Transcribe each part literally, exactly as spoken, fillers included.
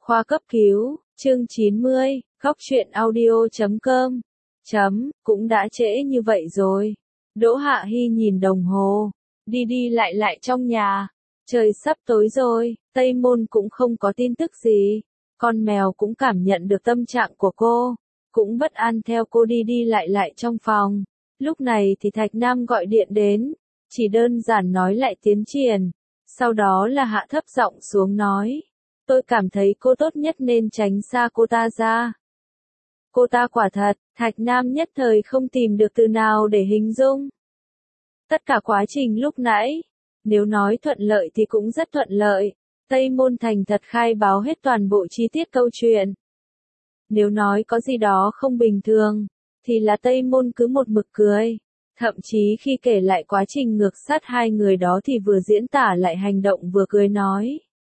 Khoa cấp cứu, chương chín mươi, góc truyện audio chấm com. Chấm, cũng đã trễ như vậy rồi. Đỗ Hạ Hi nhìn đồng hồ, đi đi lại lại trong nhà. Trời sắp tối rồi, Tây Môn cũng không có tin tức gì. Con mèo cũng cảm nhận được tâm trạng của cô, cũng bất an theo cô đi đi lại lại trong phòng. Lúc này thì Thạch Nam gọi điện đến, chỉ đơn giản nói lại tiến triển. Sau đó là hạ thấp giọng xuống nói. Tôi cảm thấy cô tốt nhất nên tránh xa cô ta ra. Cô ta quả thật, Thạch Nam nhất thời không tìm được từ nào để hình dung. Tất cả quá trình lúc nãy, nếu nói thuận lợi thì cũng rất thuận lợi. Tây Môn thành thật khai báo hết toàn bộ chi tiết câu chuyện. Nếu nói có gì đó không bình thường, thì là Tây Môn cứ một mực cười. Thậm chí khi kể lại quá trình ngược sát hai người đó thì vừa diễn tả lại hành động vừa cười nói.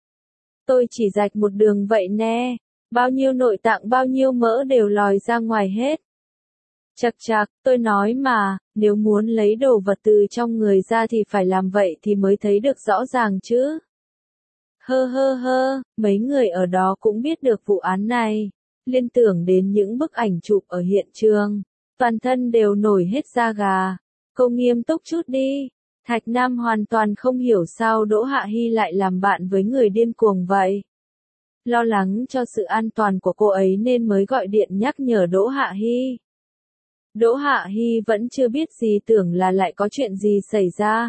Tôi chỉ rạch một đường vậy nè, bao nhiêu nội tạng bao nhiêu mỡ đều lòi ra ngoài hết. Chật chạc, tôi nói mà, nếu muốn lấy đồ vật từ trong người ra thì phải làm vậy thì mới thấy được rõ ràng chứ. Hơ hơ hơ, mấy người ở đó cũng biết được vụ án này, liên tưởng đến những bức ảnh chụp ở hiện trường, toàn thân đều nổi hết da gà. Cô nghiêm túc chút đi. Thạch Nam hoàn toàn không hiểu sao Đỗ Hạ Hi lại làm bạn với người điên cuồng vậy. Lo lắng cho sự an toàn của cô ấy nên mới gọi điện nhắc nhở Đỗ Hạ Hi. Đỗ Hạ Hi vẫn chưa biết gì, tưởng là lại có chuyện gì xảy ra.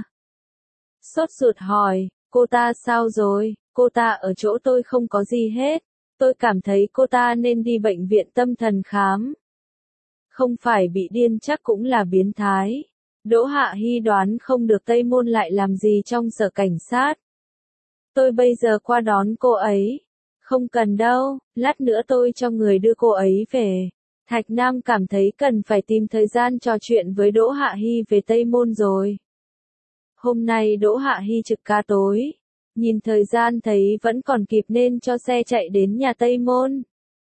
Sốt ruột hỏi, cô ta sao rồi? Cô ta ở chỗ tôi không có gì hết. Tôi cảm thấy cô ta nên đi bệnh viện tâm thần khám. Không phải bị điên chắc cũng là biến thái. Đỗ Hạ Hi đoán không được Tây Môn lại làm gì trong sở cảnh sát. Tôi bây giờ qua đón cô ấy. Không cần đâu, lát nữa tôi cho người đưa cô ấy về. Thạch Nam cảm thấy cần phải tìm thời gian trò chuyện với Đỗ Hạ Hi về Tây Môn rồi. Hôm nay Đỗ Hạ Hi trực ca tối. Nhìn thời gian thấy vẫn còn kịp nên cho xe chạy đến nhà Tây Môn.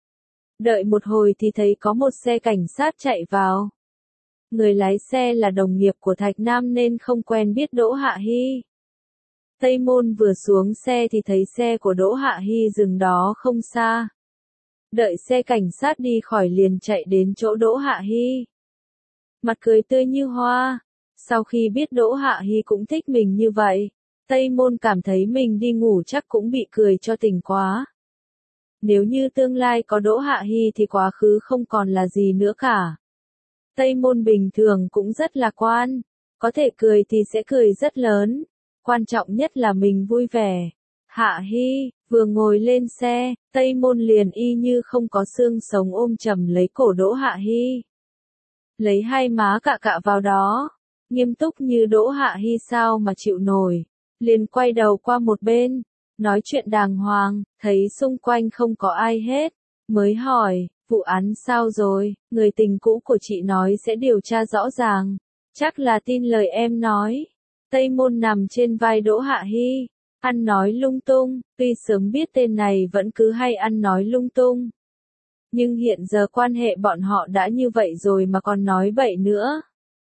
Đợi một hồi thì thấy có một xe cảnh sát chạy vào. Người lái xe là đồng nghiệp của Thạch Nam nên không quen biết Đỗ Hạ Hi. Tây Môn vừa xuống xe thì thấy xe của Đỗ Hạ Hi dừng đó không xa. Đợi xe cảnh sát đi khỏi liền chạy đến chỗ Đỗ Hạ Hi. Mặt cười tươi như hoa. Sau khi biết Đỗ Hạ Hi cũng thích mình như vậy, Tây Môn cảm thấy mình đi ngủ chắc cũng bị cười cho tỉnh quá. Nếu như tương lai có Đỗ Hạ Hi thì quá khứ không còn là gì nữa cả. Tây Môn bình thường cũng rất lạc quan, có thể cười thì sẽ cười rất lớn, quan trọng nhất là mình vui vẻ. Hạ Hi, vừa ngồi lên xe, Tây Môn liền y như không có xương sống ôm chầm lấy cổ Đỗ Hạ Hi. Lấy hai má cạ cạ vào đó, nghiêm túc như Đỗ Hạ Hi sao mà chịu nổi, liền quay đầu qua một bên, nói chuyện đàng hoàng, thấy xung quanh không có ai hết, mới hỏi. Vụ án sao rồi, người tình cũ của chị nói sẽ điều tra rõ ràng. Chắc là tin lời em nói. Tây Môn nằm trên vai Đỗ Hạ Hi, ăn nói lung tung, tuy sớm biết tên này vẫn cứ hay ăn nói lung tung. Nhưng hiện giờ quan hệ bọn họ đã như vậy rồi mà còn nói bậy nữa.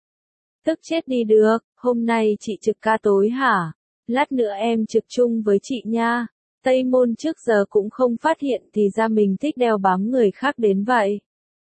Tức chết đi được, hôm nay chị trực ca tối hả? Lát nữa em trực chung với chị nha. Tây Môn trước giờ cũng không phát hiện thì ra mình thích đeo bám người khác đến vậy.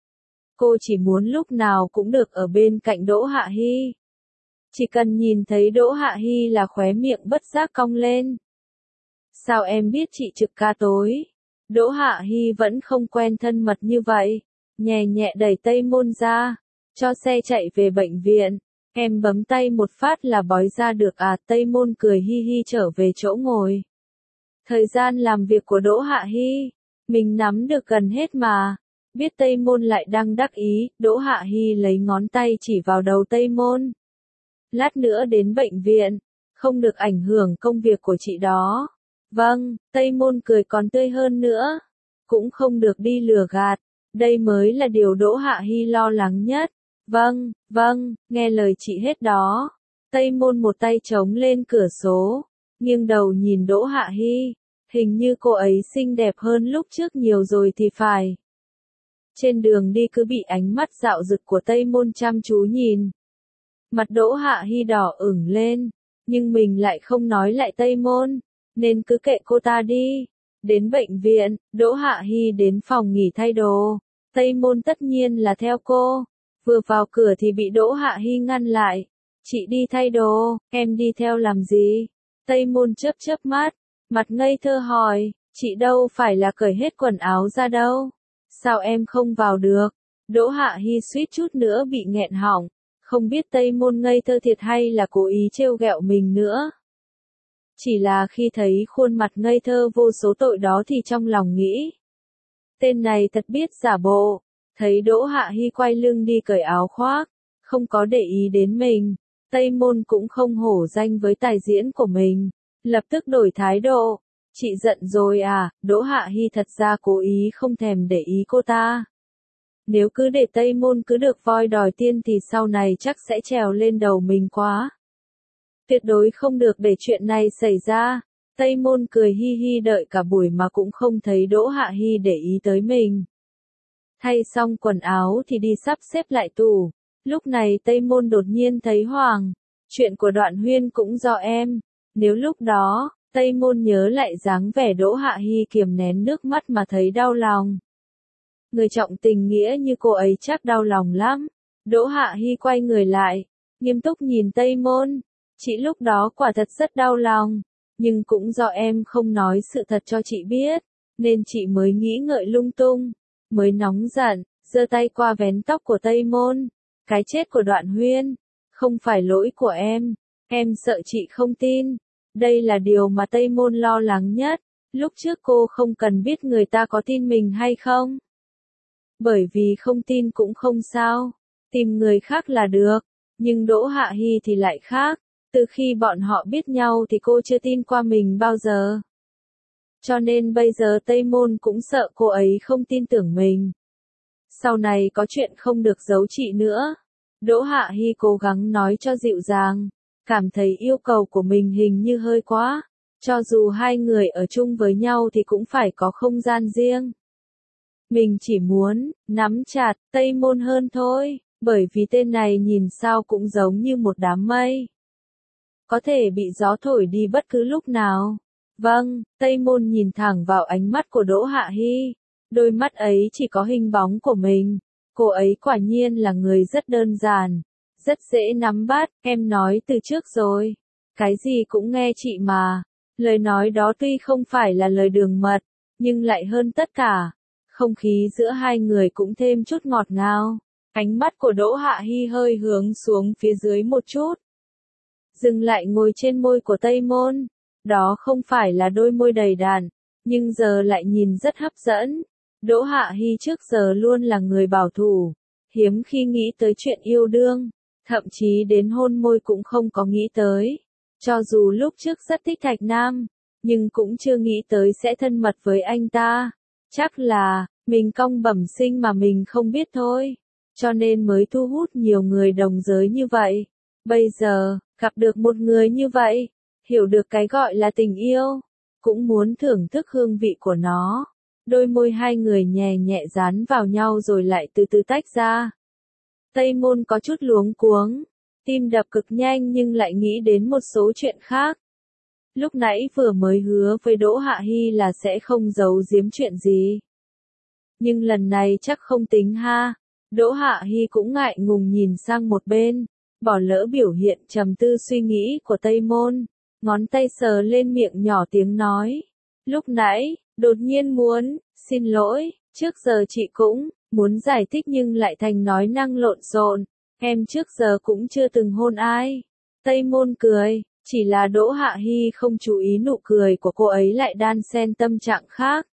Cô chỉ muốn lúc nào cũng được ở bên cạnh Đỗ Hạ Hi. Chỉ cần nhìn thấy Đỗ Hạ Hi là khóe miệng bất giác cong lên. Sao em biết chị trực ca tối? Đỗ Hạ Hi vẫn không quen thân mật như vậy, nhẹ nhẹ đẩy Tây Môn ra, cho xe chạy về bệnh viện. Em bấm tay một phát là bói ra được à? Tây Môn cười hi hi trở về chỗ ngồi. Thời gian làm việc của Đỗ Hạ Hi, mình nắm được gần hết mà. Biết Tây Môn lại đang đắc ý, Đỗ Hạ Hi lấy ngón tay chỉ vào đầu Tây Môn. Lát nữa đến bệnh viện, không được ảnh hưởng công việc của chị đó. Vâng, Tây Môn cười còn tươi hơn nữa. Cũng không được đi lừa gạt, đây mới là điều Đỗ Hạ Hi lo lắng nhất. Vâng, vâng, nghe lời chị hết đó. Tây Môn một tay chống lên cửa sổ, nghiêng đầu nhìn Đỗ Hạ Hi, hình như cô ấy xinh đẹp hơn lúc trước nhiều rồi thì phải. Trên đường đi cứ bị ánh mắt dạo dực của Tây Môn chăm chú nhìn. Mặt Đỗ Hạ Hi đỏ ửng lên, nhưng mình lại không nói lại Tây Môn, nên cứ kệ cô ta đi. Đến bệnh viện, Đỗ Hạ Hi đến phòng nghỉ thay đồ. Tây Môn tất nhiên là theo cô. Vừa vào cửa thì bị Đỗ Hạ Hi ngăn lại. Chị đi thay đồ, em đi theo làm gì? Tây Môn chớp chớp mắt, mặt ngây thơ hỏi, chị đâu phải là cởi hết quần áo ra đâu. Sao em không vào được? Đỗ Hạ Hi suýt chút nữa bị nghẹn họng. Không biết Tây Môn ngây thơ thiệt hay là cố ý trêu ghẹo mình nữa. Chỉ là khi thấy khuôn mặt ngây thơ vô số tội đó thì trong lòng nghĩ. Tên này thật biết giả bộ. Thấy Đỗ Hạ Hi quay lưng đi cởi áo khoác. Không có để ý đến mình. Tây Môn cũng không hổ danh với tài diễn của mình. Lập tức đổi thái độ. Chị giận rồi à? Đỗ Hạ Hi thật ra cố ý không thèm để ý cô ta. Nếu cứ để Tây Môn cứ được voi đòi tiên thì sau này chắc sẽ trèo lên đầu mình quá. Tuyệt đối không được để chuyện này xảy ra. Tây Môn cười hi hi đợi cả buổi mà cũng không thấy Đỗ Hạ Hi để ý tới mình. Thay xong quần áo thì đi sắp xếp lại tủ. Lúc này Tây Môn đột nhiên thấy Hoàng. Chuyện của Đoạn Huyên cũng do em. Nếu lúc đó, Tây Môn nhớ lại dáng vẻ Đỗ Hạ Hi kiềm nén nước mắt mà thấy đau lòng. Người trọng tình nghĩa như cô ấy chắc đau lòng lắm. Đỗ Hạ Hi quay người lại, nghiêm túc nhìn Tây Môn. Chị lúc đó quả thật rất đau lòng, nhưng cũng do em không nói sự thật cho chị biết, nên chị mới nghĩ ngợi lung tung, mới nóng giận, giơ tay qua vén tóc của Tây Môn. Cái chết của Đoạn Huyên, không phải lỗi của em, em sợ chị không tin. Đây là điều mà Tây Môn lo lắng nhất, lúc trước cô không cần biết người ta có tin mình hay không. Bởi vì không tin cũng không sao, tìm người khác là được, nhưng Đỗ Hạ Hi thì lại khác, từ khi bọn họ biết nhau thì cô chưa tin qua mình bao giờ. Cho nên bây giờ Tây Môn cũng sợ cô ấy không tin tưởng mình. Sau này có chuyện không được giấu chị nữa. Đỗ Hạ Hi cố gắng nói cho dịu dàng, cảm thấy yêu cầu của mình hình như hơi quá, cho dù hai người ở chung với nhau thì cũng phải có không gian riêng. Mình chỉ muốn, nắm chặt, Tây Môn hơn thôi, bởi vì tên này nhìn sao cũng giống như một đám mây. Có thể bị gió thổi đi bất cứ lúc nào. Vâng, Tây Môn nhìn thẳng vào ánh mắt của Đỗ Hạ Hi. Đôi mắt ấy chỉ có hình bóng của mình. Cô ấy quả nhiên là người rất đơn giản, rất dễ nắm bắt, em nói từ trước rồi. Cái gì cũng nghe chị mà. Lời nói đó tuy không phải là lời đường mật, nhưng lại hơn tất cả. Không khí giữa hai người cũng thêm chút ngọt ngào. Ánh mắt của Đỗ Hạ Hi hơi hướng xuống phía dưới một chút. Dừng lại ngồi trên môi của Tây Môn. Đó không phải là đôi môi đầy đặn, nhưng giờ lại nhìn rất hấp dẫn. Đỗ Hạ Hi trước giờ luôn là người bảo thủ, hiếm khi nghĩ tới chuyện yêu đương, thậm chí đến hôn môi cũng không có nghĩ tới. Cho dù lúc trước rất thích Thạch Nam, nhưng cũng chưa nghĩ tới sẽ thân mật với anh ta. Chắc là, mình cong bẩm sinh mà mình không biết thôi. Cho nên mới thu hút nhiều người đồng giới như vậy. Bây giờ, gặp được một người như vậy, hiểu được cái gọi là tình yêu, cũng muốn thưởng thức hương vị của nó. Đôi môi hai người nhẹ nhẹ dán vào nhau rồi lại từ từ tách ra. Tây Môn có chút luống cuống, tim đập cực nhanh nhưng lại nghĩ đến một số chuyện khác. Lúc nãy vừa mới hứa với Đỗ Hạ Hi là sẽ không giấu giếm chuyện gì. Nhưng lần này chắc không tính ha. Đỗ Hạ Hi cũng ngại ngùng nhìn sang một bên, bỏ lỡ biểu hiện trầm tư suy nghĩ của Tây Môn. Ngón tay sờ lên miệng nhỏ tiếng nói. Lúc nãy, đột nhiên muốn, xin lỗi, trước giờ chị cũng, muốn giải thích nhưng lại thành nói năng lộn xộn. Em trước giờ cũng chưa từng hôn ai. Tây Môn cười, chỉ là Đỗ Hạ Hi không chú ý nụ cười của cô ấy lại đan xen tâm trạng khác.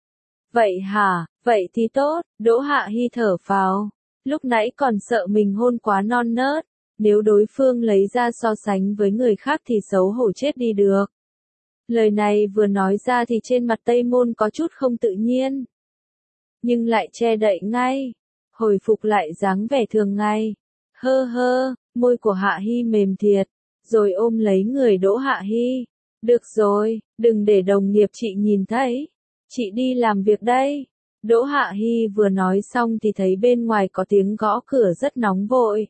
Vậy hả, vậy thì tốt, Đỗ Hạ Hi thở phào. Lúc nãy còn sợ mình hôn quá non nớt. Nếu đối phương lấy ra so sánh với người khác thì xấu hổ chết đi được. Lời này vừa nói ra thì trên mặt Tây Môn có chút không tự nhiên. Nhưng lại che đậy ngay. Hồi phục lại dáng vẻ thường ngày. Hơ hơ, môi của Hạ Hi mềm thiệt. Rồi ôm lấy người Đỗ Hạ Hi. Được rồi, đừng để đồng nghiệp chị nhìn thấy. Chị đi làm việc đây. Đỗ Hạ Hi vừa nói xong thì thấy bên ngoài có tiếng gõ cửa rất nóng vội.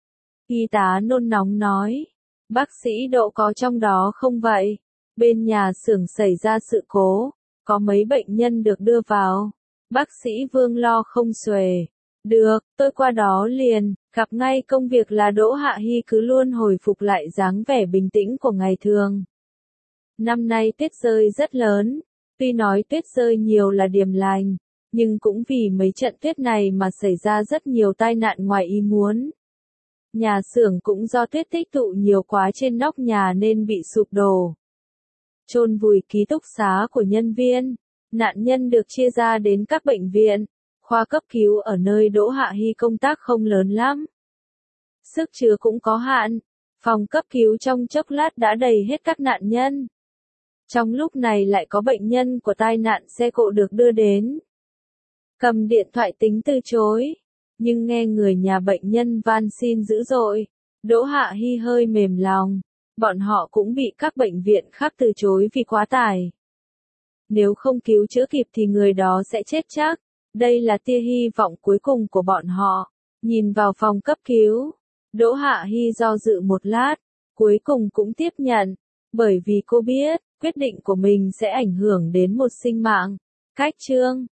Y tá nôn nóng nói, bác sĩ Đỗ có trong đó không vậy? Bên nhà xưởng xảy ra sự cố, Có mấy bệnh nhân được đưa vào. Bác sĩ Vương lo không xuể. Được, tôi qua đó liền, gặp ngay. Công việc là Đỗ Hạ Hi cứ luôn hồi phục lại dáng vẻ bình tĩnh của ngày thường. Năm nay tuyết rơi rất lớn, tuy nói tuyết rơi nhiều là điềm lành, nhưng cũng vì mấy trận tuyết này mà xảy ra rất nhiều tai nạn ngoài ý muốn. Nhà xưởng cũng do tuyết tích tụ nhiều quá trên nóc nhà nên bị sụp đổ. Chôn vùi ký túc xá của nhân viên, nạn nhân được chia ra đến các bệnh viện, khoa cấp cứu ở nơi Đỗ Hạ Hi công tác không lớn lắm. Sức chứa cũng có hạn, phòng cấp cứu trong chốc lát đã đầy hết các nạn nhân. Trong lúc này lại có bệnh nhân của tai nạn xe cộ được đưa đến. Cầm điện thoại tính từ chối, nhưng nghe người nhà bệnh nhân van xin dữ dội, Đỗ Hạ Hi hơi mềm lòng, bọn họ cũng bị các bệnh viện khác từ chối vì quá tải. Nếu không cứu chữa kịp thì người đó sẽ chết chắc, đây là tia hy vọng cuối cùng của bọn họ. Nhìn vào phòng cấp cứu, Đỗ Hạ Hi do dự một lát, cuối cùng cũng tiếp nhận, bởi vì cô biết, quyết định của mình sẽ ảnh hưởng đến một sinh mạng. Cách chương